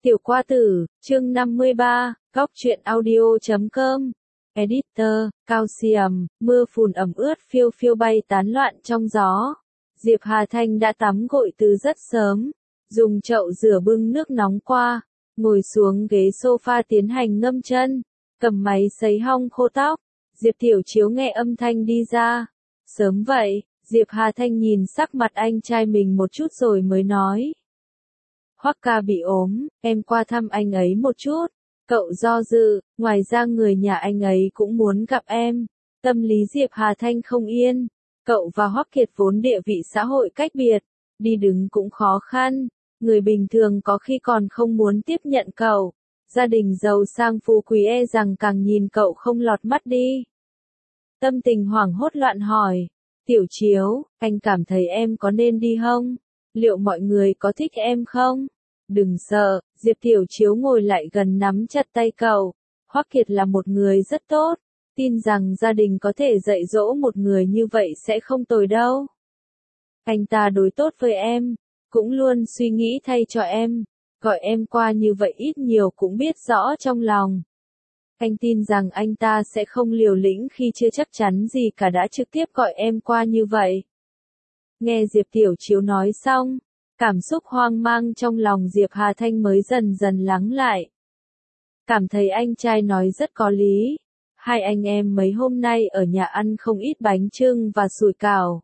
Tiểu Qua Tử, chương 53, Góc truyện audio.com. Editor, Calcium, mưa phùn ẩm ướt phiêu phiêu bay tán loạn trong gió. Diệp Hà Thanh đã tắm gội từ rất sớm, dùng chậu rửa bưng nước nóng qua, ngồi xuống ghế sofa tiến hành ngâm chân, cầm máy sấy hong khô tóc. Diệp Tiểu Chiếu nghe âm thanh đi ra. Sớm vậy, Diệp Hà Thanh nhìn sắc mặt anh trai mình một chút rồi mới nói. Hoắc ca bị ốm, em qua thăm anh ấy một chút. Cậu do dự, ngoài ra người nhà anh ấy cũng muốn gặp em. Tâm lý Diệp Hà Thanh không yên. Cậu và Hoắc Kiệt vốn địa vị xã hội cách biệt, đi đứng cũng khó khăn. Người bình thường có khi còn không muốn tiếp nhận cậu. Gia đình giàu sang phú quý e rằng càng nhìn cậu không lọt mắt đi. Tâm tình hoảng hốt loạn hỏi. Tiểu Chiếu, anh cảm thấy em có nên đi không? Liệu mọi người có thích em không? Đừng sợ, Diệp Tiểu Chiếu ngồi lại gần nắm chặt tay cậu. Hoắc Kiệt là một người rất tốt, tin rằng gia đình có thể dạy dỗ một người như vậy sẽ không tồi đâu. Anh ta đối tốt với em, cũng luôn suy nghĩ thay cho em, gọi em qua như vậy ít nhiều cũng biết rõ trong lòng. Anh tin rằng anh ta sẽ không liều lĩnh khi chưa chắc chắn gì cả đã trực tiếp gọi em qua như vậy. Nghe Diệp Tiểu Chiếu nói xong, cảm xúc hoang mang trong lòng Diệp Hà Thanh mới dần dần lắng lại. Cảm thấy anh trai nói rất có lý. Hai anh em mấy hôm nay ở nhà ăn không ít bánh chưng và sủi cảo.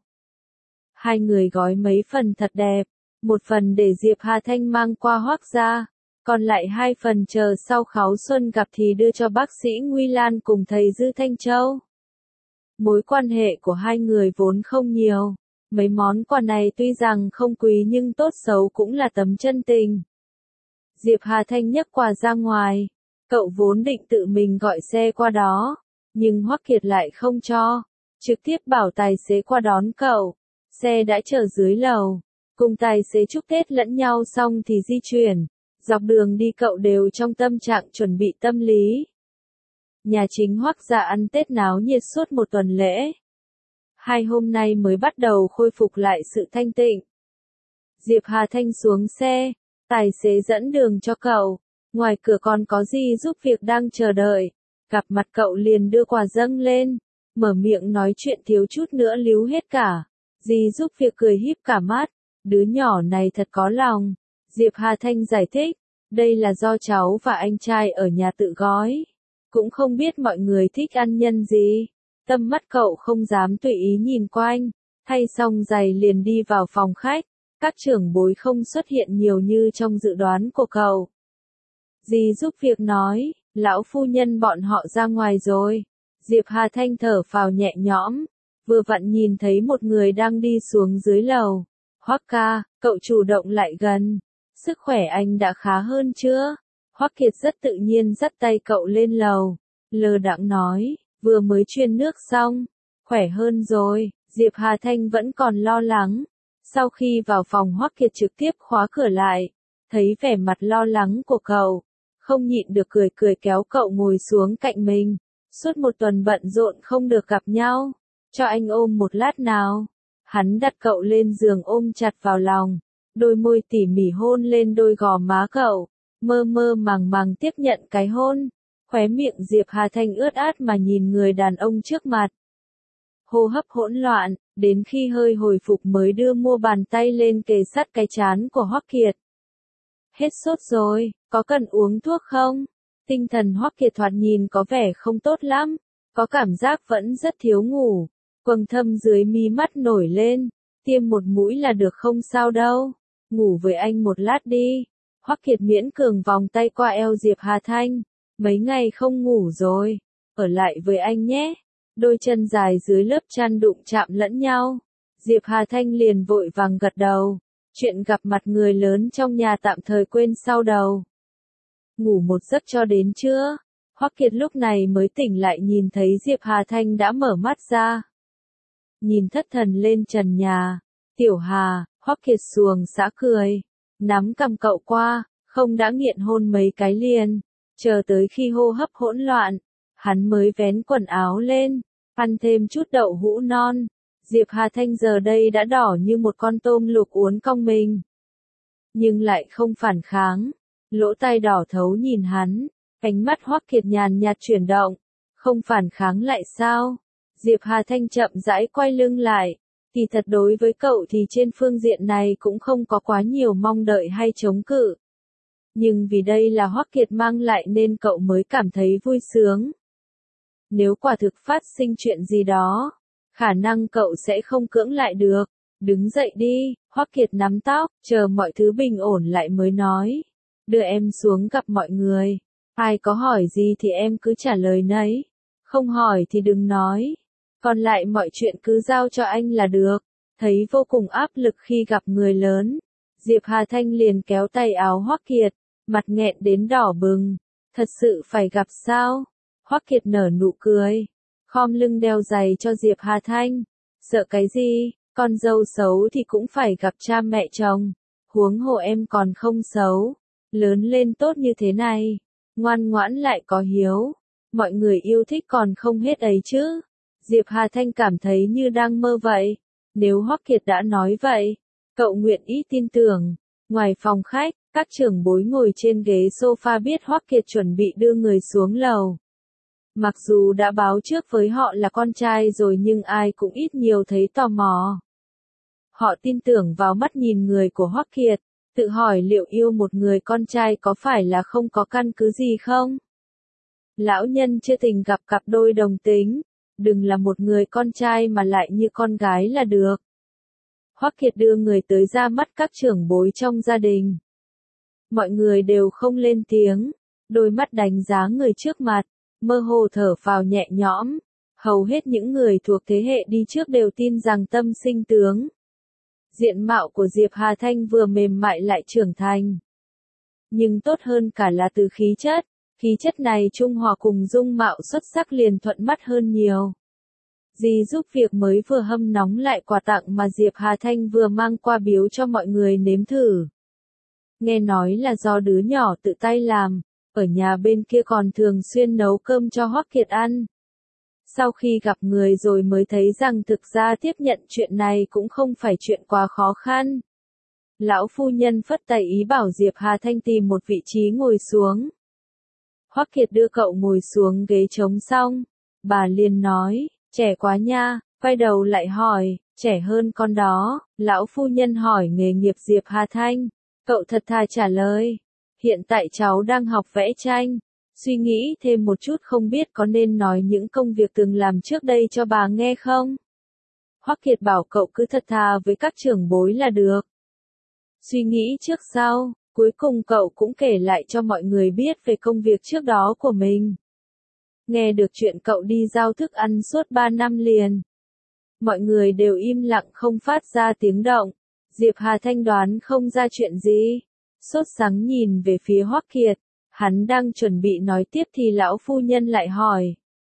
Hai người gói mấy phần thật đẹp, một phần để Diệp Hà Thanh mang qua Hoắc gia, còn lại hai phần chờ sau kháo xuân gặp thì đưa cho bác sĩ Nguy Lan cùng thầy Dư Thanh Châu. Mối quan hệ của hai người vốn không nhiều. Mấy món quà này tuy rằng không quý nhưng tốt xấu cũng là tấm chân tình. Diệp Hà Thanh nhấc quà ra ngoài. Cậu vốn định tự mình gọi xe qua đó, nhưng Hoắc Kiệt lại không cho. Trực tiếp bảo tài xế qua đón cậu. Xe đã chờ dưới lầu. Cùng tài xế chúc Tết lẫn nhau xong thì di chuyển. Dọc đường đi cậu đều trong tâm trạng chuẩn bị tâm lý. Nhà chính Hoắc gia ăn Tết náo nhiệt suốt một tuần lễ. Hai hôm nay mới bắt đầu khôi phục lại sự thanh tịnh. Diệp Hà Thanh xuống xe, tài xế dẫn đường cho cậu. Ngoài cửa còn có Di giúp việc đang chờ đợi. Gặp mặt cậu liền đưa quà dâng lên, mở miệng nói chuyện thiếu chút nữa líu hết cả. Di giúp việc cười híp cả mắt, đứa nhỏ này thật có lòng. Diệp Hà Thanh giải thích, đây là do cháu và anh trai ở nhà tự gói. Cũng không biết mọi người thích ăn nhân gì. Tâm mắt cậu không dám tùy ý nhìn quanh, thay xong giày liền đi vào phòng khách. Các trưởng bối không xuất hiện nhiều như trong dự đoán của cậu. Dì giúp việc nói, lão phu nhân bọn họ ra ngoài rồi. Diệp Hà Thanh thở phào nhẹ nhõm, vừa vặn nhìn thấy một người đang đi xuống dưới lầu. Hoắc ca, cậu chủ động lại gần. Sức khỏe anh đã khá hơn chưa? Hoắc Kiệt rất tự nhiên dắt tay cậu lên lầu, lơ đãng nói. Vừa mới truyền nước xong, khỏe hơn rồi. Diệp Hà Thanh vẫn còn lo lắng. Sau khi vào phòng Hoắc Kiệt trực tiếp khóa cửa lại, thấy vẻ mặt lo lắng của cậu, không nhịn được cười kéo cậu ngồi xuống cạnh mình. Suốt một tuần bận rộn không được gặp nhau, cho anh ôm một lát nào. Hắn đặt cậu lên giường ôm chặt vào lòng, đôi môi tỉ mỉ hôn lên đôi gò má cậu, mơ mơ màng màng tiếp nhận cái hôn. Khóe miệng Diệp Hà Thanh ướt át mà nhìn người đàn ông trước mặt. Hô hấp hỗn loạn, đến khi hơi hồi phục mới đưa mua bàn tay lên kề sát cái trán của Hoắc Kiệt. Hết sốt rồi, có cần uống thuốc không? Tinh thần Hoắc Kiệt thoạt nhìn có vẻ không tốt lắm, có cảm giác vẫn rất thiếu ngủ. Quầng thâm dưới mí mắt nổi lên, tiêm một mũi là được không sao đâu. Ngủ với anh một lát đi. Hoắc Kiệt miễn cường vòng tay qua eo Diệp Hà Thanh. Mấy ngày không ngủ rồi, ở lại với anh nhé. Đôi chân dài dưới lớp chăn đụng chạm lẫn nhau. Diệp Hà Thanh liền vội vàng gật đầu. Chuyện gặp mặt người lớn trong nhà tạm thời quên sau đầu. Ngủ một giấc cho đến trưa. Hoắc Kiệt lúc này mới tỉnh lại nhìn thấy Diệp Hà Thanh đã mở mắt ra. Nhìn thất thần lên trần nhà. Tiểu Hà, Hoắc Kiệt xuồng xã cười. Nắm cầm cậu qua, không đã nghiện hôn mấy cái liền. Chờ tới khi hô hấp hỗn loạn, hắn mới vén quần áo lên, ăn thêm chút đậu hũ non. Diệp Hà Thanh giờ đây đã đỏ như một con tôm luộc uốn cong mình. Nhưng lại không phản kháng. lỗ tai đỏ thấu nhìn hắn, ánh mắt Hoắc Kiệt nhàn nhạt chuyển động, không phản kháng lại sao? Diệp Hà Thanh chậm rãi quay lưng lại, kỳ thật đối với cậu thì trên phương diện này cũng không có quá nhiều mong đợi hay chống cự. Nhưng vì đây là Hoắc Kiệt mang lại nên cậu mới cảm thấy vui sướng. Nếu quả thực phát sinh chuyện gì đó, khả năng cậu sẽ không cưỡng lại được. Đứng dậy đi, Hoắc Kiệt nắm tóc, chờ mọi thứ bình ổn lại mới nói. Đưa em xuống gặp mọi người. Ai có hỏi gì thì em cứ trả lời nấy. Không hỏi thì đừng nói. Còn lại mọi chuyện cứ giao cho anh là được. Thấy vô cùng áp lực khi gặp người lớn. Diệp Hà Thanh liền kéo tay áo Hoắc Kiệt, mặt nghẹn đến đỏ bừng. Thật sự phải gặp sao? Hoắc Kiệt nở nụ cười, khom lưng đeo giày cho Diệp Hà Thanh. Sợ cái gì, con dâu xấu thì cũng phải gặp cha mẹ chồng. Huống hồ em còn không xấu, lớn lên tốt như thế này, ngoan ngoãn lại có hiếu. Mọi người yêu thích còn không hết ấy chứ. Diệp Hà Thanh cảm thấy như đang mơ vậy. Nếu Hoắc Kiệt đã nói vậy, cậu nguyện ý tin tưởng. Ngoài phòng khách, các trưởng bối ngồi trên ghế sofa biết Hoắc Kiệt chuẩn bị đưa người xuống lầu. Mặc dù đã báo trước với họ là con trai rồi nhưng ai cũng ít nhiều thấy tò mò. Họ tin tưởng vào mắt nhìn người của Hoắc Kiệt, tự hỏi liệu yêu một người con trai có phải là không có căn cứ gì không? Lão nhân chưa từng gặp cặp đôi đồng tính, đừng là một người con trai mà lại như con gái là được. Hoắc Kiệt đưa người tới ra mắt các trưởng bối trong gia đình. Mọi người đều không lên tiếng, đôi mắt đánh giá người trước mặt, mơ hồ thở phào nhẹ nhõm. Hầu hết những người thuộc thế hệ đi trước đều tin rằng tâm sinh tướng. Diện mạo của Diệp Hà Thanh vừa mềm mại lại trưởng thành. Nhưng tốt hơn cả là từ khí chất này trung hòa cùng dung mạo xuất sắc liền thuận mắt hơn nhiều. Dì giúp việc mới vừa hâm nóng lại quà tặng mà Diệp Hà Thanh vừa mang qua biếu cho mọi người nếm thử. Nghe nói là do đứa nhỏ tự tay làm, ở nhà bên kia còn thường xuyên nấu cơm cho Hoắc Kiệt ăn. Sau khi gặp người rồi mới thấy rằng thực ra tiếp nhận chuyện này cũng không phải chuyện quá khó khăn. Lão phu nhân phất tay ý bảo Diệp Hà Thanh tìm một vị trí ngồi xuống. Hoắc Kiệt đưa cậu ngồi xuống ghế trống xong, bà liền nói, trẻ quá nha, quay đầu lại hỏi, trẻ hơn con đó. Lão phu nhân hỏi nghề nghiệp Diệp Hà Thanh, cậu thật thà trả lời, hiện tại cháu đang học vẽ tranh. Suy nghĩ thêm một chút không biết có nên nói những công việc từng làm trước đây cho bà nghe không? Hoắc Kiệt bảo cậu cứ thật thà với các trưởng bối là được. Suy nghĩ trước sau, cuối cùng cậu cũng kể lại cho mọi người biết về công việc trước đó của mình. Nghe được chuyện cậu đi giao thức ăn suốt 3 năm liền. Mọi người đều im lặng không phát ra tiếng động. Diệp Hà Thanh đoán không ra chuyện gì. Sốt sắng nhìn về phía Hoắc Kiệt. Hắn đang chuẩn bị nói tiếp thì lão phu nhân lại hỏi.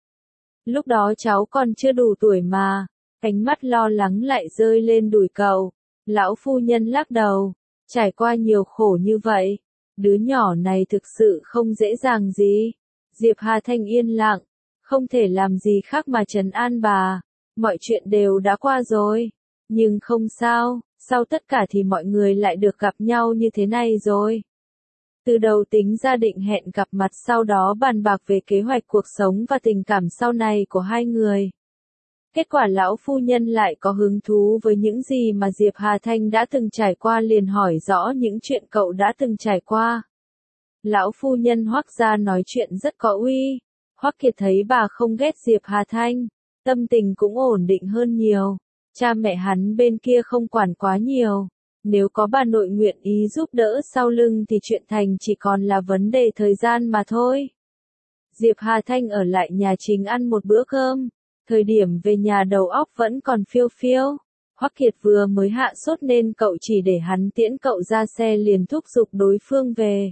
Lúc đó cháu còn chưa đủ tuổi mà. Ánh mắt lo lắng lại rơi lên đùi cậu. Lão phu nhân lắc đầu. Trải qua nhiều khổ như vậy. Đứa nhỏ này thực sự không dễ dàng gì. Diệp Hà Thanh yên lặng. Không thể làm gì khác mà trấn an bà. Mọi chuyện đều đã qua rồi. Nhưng không sao. Sau tất cả thì mọi người lại được gặp nhau như thế này rồi. Từ đầu tính ra định hẹn gặp mặt sau đó bàn bạc về kế hoạch cuộc sống và tình cảm sau này của hai người. Kết quả lão phu nhân lại có hứng thú với những gì mà Diệp Hà Thanh đã từng trải qua liền hỏi rõ những chuyện cậu đã từng trải qua. Lão phu nhân Hoắc gia nói chuyện rất có uy. Hoắc Kiệt thấy bà không ghét Diệp Hà Thanh, tâm tình cũng ổn định hơn nhiều. Cha mẹ hắn bên kia không quản quá nhiều. Nếu có bà nội nguyện ý giúp đỡ sau lưng thì chuyện thành chỉ còn là vấn đề thời gian mà thôi. Diệp Hà Thanh ở lại nhà chính ăn một bữa cơm. Thời điểm về nhà đầu óc vẫn còn phiêu phiêu. Hoắc Kiệt vừa mới hạ sốt nên cậu chỉ để hắn tiễn cậu ra xe liền thúc giục đối phương về.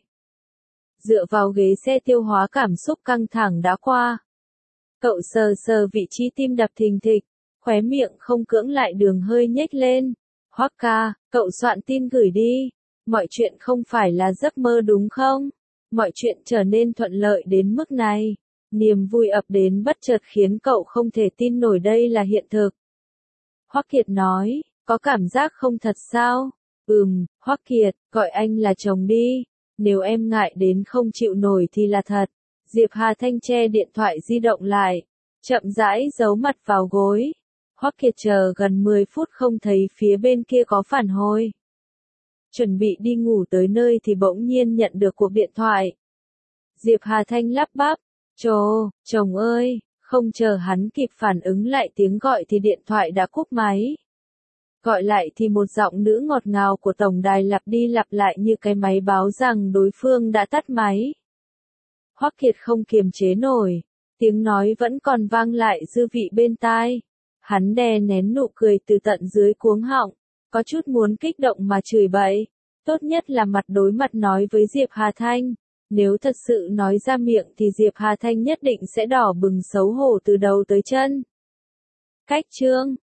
Dựa vào ghế xe tiêu hóa cảm xúc căng thẳng đã qua. Cậu sờ sờ vị trí tim đập thình thịch, khóe miệng không cưỡng lại đường hơi nhếch lên. Hoắc ca, cậu soạn tin gửi đi. Mọi chuyện không phải là giấc mơ đúng không? Mọi chuyện trở nên thuận lợi đến mức này. Niềm vui ập đến bất chợt khiến cậu không thể tin nổi đây là hiện thực. Hoắc Kiệt nói, có cảm giác không thật sao? Hoắc Kiệt, gọi anh là chồng đi. Nếu em ngại đến không chịu nổi thì là thật. Diệp Hà Thanh che điện thoại di động lại, chậm rãi giấu mặt vào gối. Hoắc Kiệt chờ gần 10 phút không thấy phía bên kia có phản hồi. Chuẩn bị đi ngủ tới nơi thì bỗng nhiên nhận được cuộc điện thoại. Diệp Hà Thanh lắp bắp, chồng ơi, không chờ hắn kịp phản ứng lại tiếng gọi thì điện thoại đã cúp máy. Gọi lại thì một giọng nữ ngọt ngào của tổng đài lặp đi lặp lại như cái máy báo rằng đối phương đã tắt máy. Hoắc Kiệt không kiềm chế nổi, tiếng nói vẫn còn vang lại dư vị bên tai. Hắn đè nén nụ cười từ tận dưới cuống họng, có chút muốn kích động mà chửi bậy. Tốt nhất là mặt đối mặt nói với Diệp Hà Thanh. Nếu thật sự nói ra miệng thì Diệp Hà Thanh nhất định sẽ đỏ bừng xấu hổ từ đầu tới chân. Cách chương